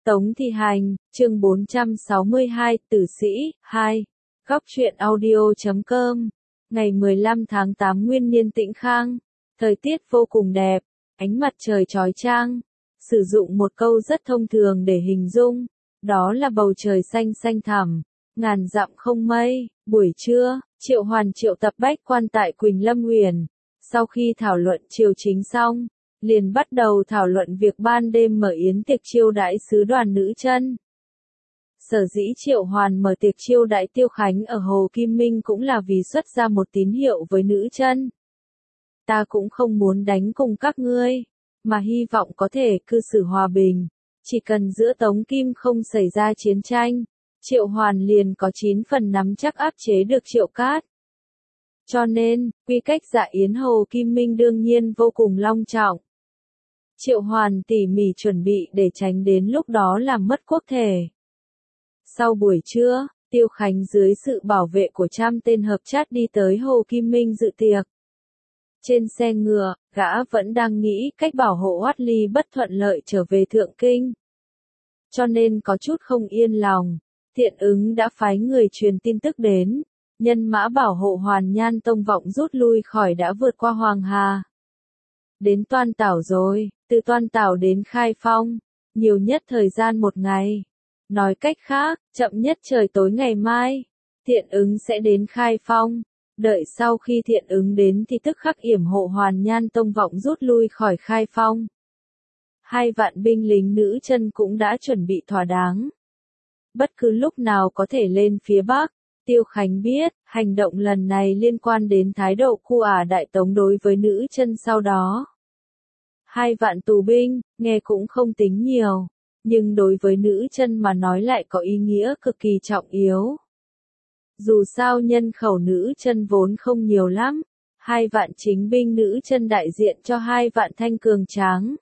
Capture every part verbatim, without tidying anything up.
Tống Thị Hành, chương bốn trăm sáu mươi hai, Tử Sĩ, hai. Góc truyện audio chấm com. Ngày mười lăm tháng tám nguyên niên Tĩnh Khang. Thời tiết vô cùng đẹp, ánh mặt trời chói chang. Sử dụng một câu rất thông thường để hình dung, đó là bầu trời xanh xanh thẳm, ngàn dặm không mây. Buổi trưa, Triệu Hoàn triệu tập bách quan tại Quỳnh Lâm Huyền. Sau khi thảo luận triều chính xong, liền bắt đầu thảo luận việc ban đêm mở yến tiệc chiêu đãi sứ đoàn nữ chân. Sở dĩ Triệu Hoàn mở tiệc chiêu đãi Tiêu Khánh ở Hồ Kim Minh cũng là vì xuất ra một tín hiệu với nữ chân. Ta cũng không muốn đánh cùng các ngươi, mà hy vọng có thể cư xử hòa bình. Chỉ cần giữa Tống Kim không xảy ra chiến tranh, Triệu Hoàn liền có chín phần nắm chắc áp chế được Triệu Cát. Cho nên, quy cách dạ yến Hồ Kim Minh đương nhiên vô cùng long trọng. Triệu Hoàn tỉ mỉ chuẩn bị để tránh đến lúc đó làm mất quốc thể. Sau buổi trưa, Tiêu Khánh dưới sự bảo vệ của trăm tên hợp chát đi tới Hồ Kim Minh dự tiệc. Trên xe ngựa, gã vẫn đang nghĩ cách bảo hộ Hoát Ly bất thuận lợi trở về Thượng Kinh. Cho nên có chút không yên lòng, Thiện Ứng đã phái người truyền tin tức đến, nhân mã bảo hộ Hoàn Nhan Tông vọng rút lui khỏi đã vượt qua Hoàng Hà. Đến Toan Tảo rồi, từ Toan Tảo đến Khai Phong, nhiều nhất thời gian một ngày. Nói cách khác, chậm nhất trời tối ngày mai, Thiện Ứng sẽ đến Khai Phong. Đợi sau khi Thiện Ứng đến thì tức khắc yểm hộ Hoàn Nhan Tông vọng rút lui khỏi Khai Phong. Hai vạn binh lính nữ chân cũng đã chuẩn bị thỏa đáng. Bất cứ lúc nào có thể lên phía Bắc. Tiêu Khánh biết, hành động lần này liên quan đến thái độ của Ả Đại Tống đối với nữ chân sau đó. Hai vạn tù binh, nghe cũng không tính nhiều, nhưng đối với nữ chân mà nói lại có ý nghĩa cực kỳ trọng yếu. Dù sao nhân khẩu nữ chân vốn không nhiều lắm, hai vạn chính binh nữ chân đại diện cho hai vạn thanh cường tráng.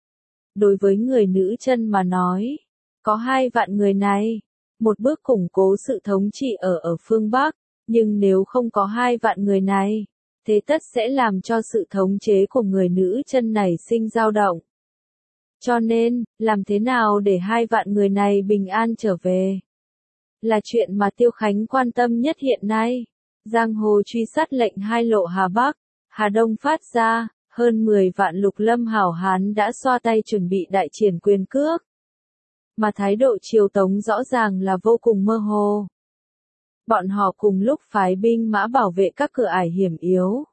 Đối với người nữ chân mà nói, có hai vạn người này, một bước củng cố sự thống trị ở ở phương Bắc, nhưng nếu không có hai vạn người này, thế tất sẽ làm cho sự thống chế của người nữ chân này sinh dao động. Cho nên, làm thế nào để hai vạn người này bình an trở về? Là chuyện mà Tiêu Khánh quan tâm nhất hiện nay. Giang hồ truy sát lệnh hai lộ Hà Bắc, Hà Đông phát ra, hơn mười vạn lục lâm hảo hán đã xoa tay chuẩn bị đại triển quyền cước. Mà thái độ triều Tống rõ ràng là vô cùng mơ hồ. Bọn họ cùng lúc phái binh mã bảo vệ các cửa ải hiểm yếu.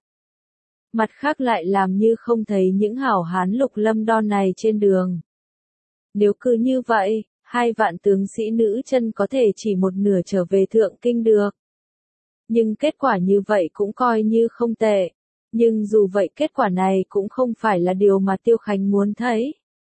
Mặt khác lại làm như không thấy những hảo hán lục lâm đo này trên đường. Nếu cứ như vậy, hai vạn tướng sĩ nữ chân có thể chỉ một nửa trở về Thượng Kinh được. Nhưng kết quả như vậy cũng coi như không tệ. Nhưng dù vậy kết quả này cũng không phải là điều mà Tiêu Khánh muốn thấy.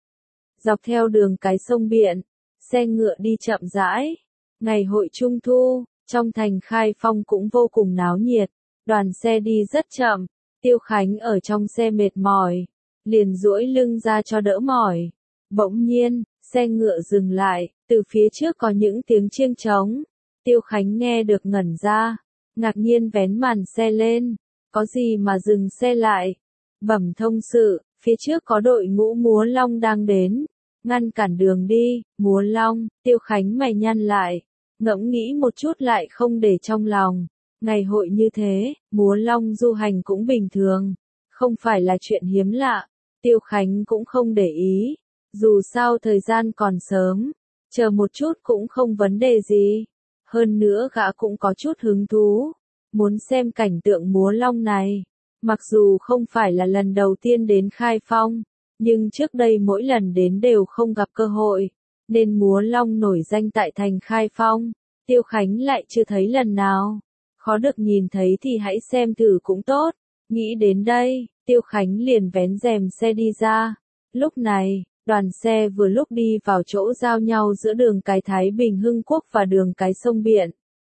Dọc theo đường cái sông Biện, xe ngựa đi chậm rãi. Ngày hội Trung Thu, trong thành Khai Phong cũng vô cùng náo nhiệt. Đoàn xe đi rất chậm, Tiêu Khánh ở trong xe mệt mỏi, liền duỗi lưng ra cho đỡ mỏi. Bỗng nhiên, xe ngựa dừng lại, từ phía trước có những tiếng chiêng trống. Tiêu Khánh nghe được ngẩn ra, ngạc nhiên vén màn xe lên. Có gì mà dừng xe lại? Bẩm thông sự, phía trước có đội ngũ múa long đang đến. Ngăn cản đường đi, múa long. Tiêu Khánh mày nhăn lại, ngẫm nghĩ một chút lại không để trong lòng. Ngày hội như thế, múa long du hành cũng bình thường, không phải là chuyện hiếm lạ. Tiêu Khánh cũng không để ý, dù sao thời gian còn sớm, chờ một chút cũng không vấn đề gì. Hơn nữa gã cũng có chút hứng thú, muốn xem cảnh tượng múa long này. Mặc dù không phải là lần đầu tiên đến Khai Phong, nhưng trước đây mỗi lần đến đều không gặp cơ hội, nên múa long nổi danh tại thành Khai Phong, Tiêu Khánh lại chưa thấy lần nào. Khó được nhìn thấy thì hãy xem thử cũng tốt. Nghĩ đến đây, Tiêu Khánh liền vén rèm xe đi ra. Lúc này, đoàn xe vừa lúc đi vào chỗ giao nhau giữa đường cái Thái Bình Hưng Quốc và đường cái sông Biện.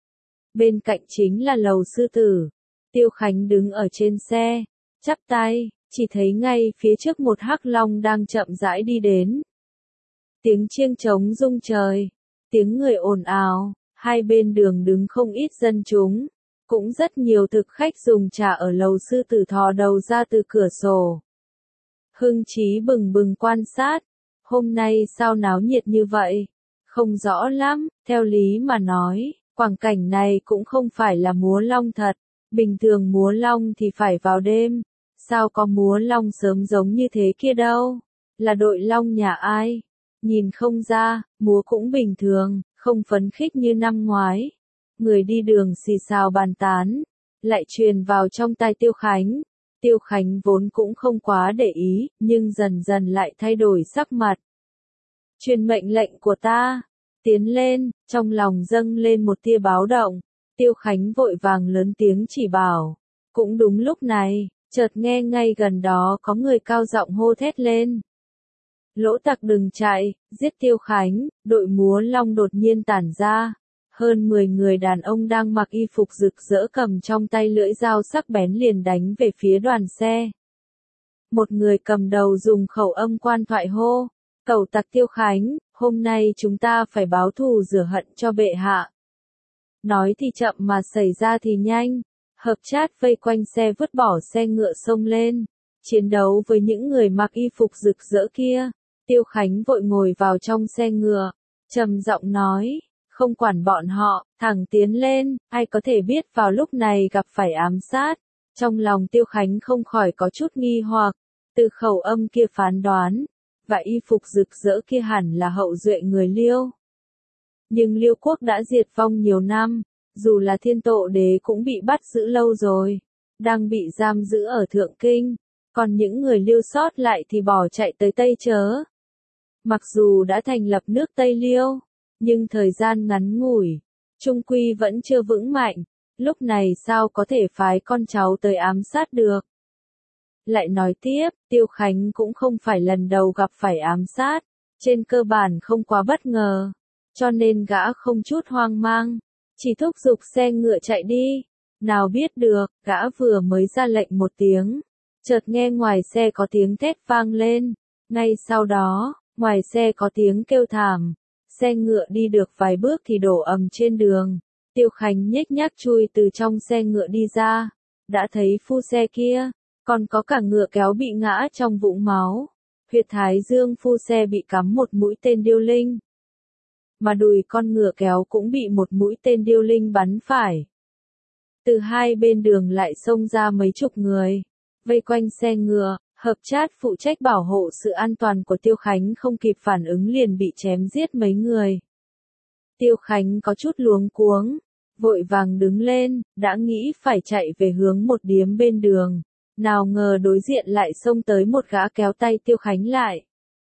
Bên cạnh chính là lầu sư tử. Tiêu Khánh đứng ở trên xe, chắp tay, chỉ thấy ngay phía trước một hắc long đang chậm rãi đi đến. Tiếng chiêng trống rung trời, tiếng người ồn ào, hai bên đường đứng không ít dân chúng. Cũng rất nhiều thực khách dùng trà ở lầu sư tử thò đầu ra từ cửa sổ. Hưng trí bừng bừng quan sát. hôm nay sao náo nhiệt như vậy? Không rõ lắm, theo lý mà nói, quảng cảnh này cũng không phải là múa long thật, bình thường múa long thì phải vào đêm, sao có múa long sớm giống như thế kia đâu, là đội long nhà ai? Nhìn không ra, múa cũng bình thường, không phấn khích như năm ngoái. Người đi đường xì xào bàn tán, lại truyền vào trong tai Tiêu Khánh. Tiêu Khánh vốn cũng không quá để ý, nhưng dần dần lại thay đổi sắc mặt. Truyền mệnh lệnh của ta, tiến lên, trong lòng dâng lên một tia báo động. Tiêu Khánh vội vàng lớn tiếng chỉ bảo. Cũng đúng lúc này, chợt nghe ngay gần đó có người cao giọng hô thét lên. Lỗ tặc đừng chạy, giết Tiêu Khánh, đội múa long đột nhiên tản ra. Hơn mười người đàn ông đang mặc y phục rực rỡ cầm trong tay lưỡi dao sắc bén liền đánh về phía đoàn xe. Một người cầm đầu dùng khẩu âm quan thoại hô, cẩu tặc Tiêu Khánh, hôm nay chúng ta phải báo thù rửa hận cho bệ hạ. Nói thì chậm mà xảy ra thì nhanh, hợp chát vây quanh xe vứt bỏ xe ngựa xông lên, chiến đấu với những người mặc y phục rực rỡ kia. Tiêu Khánh vội ngồi vào trong xe ngựa, trầm giọng nói, không quản bọn họ, thẳng tiến lên, ai có thể biết vào lúc này gặp phải ám sát. Trong lòng Tiêu Khánh không khỏi có chút nghi hoặc, từ khẩu âm kia phán đoán, và y phục rực rỡ kia hẳn là hậu duệ người Liêu. Nhưng Liêu quốc đã diệt vong nhiều năm, dù là Thiên Tộ Đế cũng bị bắt giữ lâu rồi, đang bị giam giữ ở Thượng Kinh, còn những người Liêu sót lại thì bỏ chạy tới Tây Chớ. Mặc dù đã thành lập nước Tây Liêu, nhưng thời gian ngắn ngủi, trung quy vẫn chưa vững mạnh, lúc này sao có thể phái con cháu tới ám sát được. Lại nói tiếp, Tiêu Khánh cũng không phải lần đầu gặp phải ám sát, trên cơ bản không quá bất ngờ, cho nên gã không chút hoang mang, chỉ thúc giục xe ngựa chạy đi. Nào biết được, gã vừa mới ra lệnh một tiếng, chợt nghe ngoài xe có tiếng thét vang lên, ngay sau đó, ngoài xe có tiếng kêu thảm, xe ngựa đi được vài bước thì đổ ầm trên đường. Tiêu Khánh nhếch nhác chui từ trong xe ngựa đi ra, đã thấy phu xe kia, còn có cả ngựa kéo bị ngã trong vũng máu. Huyệt thái dương phu xe bị cắm một mũi tên điêu linh, mà đùi con ngựa kéo cũng bị một mũi tên điêu linh bắn phải. Từ hai bên đường lại xông ra mấy chục người, vây quanh xe ngựa. Hợp chát phụ trách bảo hộ sự an toàn của Tiêu Khánh không kịp phản ứng liền bị chém giết mấy người. Tiêu Khánh có chút luống cuống, vội vàng đứng lên, đã nghĩ phải chạy về hướng một điếm bên đường, nào ngờ đối diện lại xông tới một gã kéo tay Tiêu Khánh lại.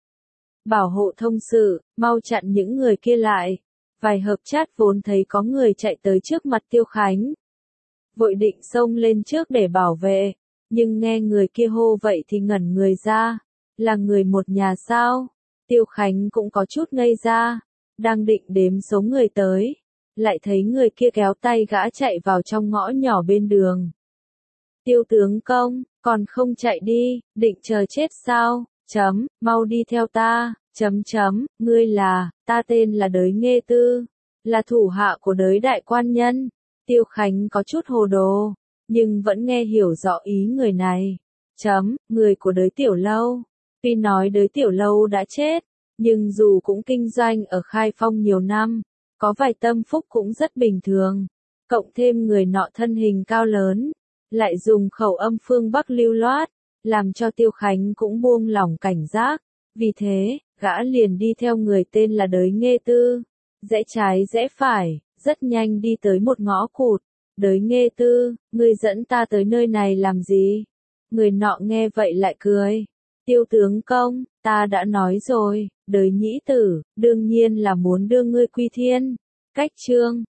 Bảo hộ thông sự, mau chặn những người kia lại. Vài hợp chát vốn thấy có người chạy tới trước mặt Tiêu Khánh, vội định xông lên trước để bảo vệ. Nhưng nghe người kia hô vậy thì ngẩn người ra, là người một nhà sao? Tiêu Khánh cũng có chút ngây ra, đang định đếm số người tới, lại thấy người kia kéo tay gã chạy vào trong ngõ nhỏ bên đường. Tiêu tướng công, còn không chạy đi, định chờ chết sao? Chấm, mau đi theo ta, chấm chấm, ngươi là, ta tên là Đới Nghê Tư, là thủ hạ của Đới đại quan nhân. Tiêu Khánh có chút hồ đồ, nhưng vẫn nghe hiểu rõ ý người này. Chấm, người của Đới Tiểu Lâu. Tuy nói Đới Tiểu Lâu đã chết, nhưng dù cũng kinh doanh ở Khai Phong nhiều năm, có vài tâm phúc cũng rất bình thường. Cộng thêm người nọ thân hình cao lớn, lại dùng khẩu âm phương Bắc lưu loát, làm cho Tiêu Khánh cũng buông lỏng cảnh giác. Vì thế, gã liền đi theo người tên là Đới Nghê Tư, rẽ trái rẽ phải, rất nhanh đi tới một ngõ cụt. Đới Nghê Tư, ngươi dẫn ta tới nơi này làm gì? Người nọ nghe vậy lại cười. Tiêu tướng công, ta đã nói rồi, Đới nhĩ tử, đương nhiên là muốn đưa ngươi quy thiên. Cách chương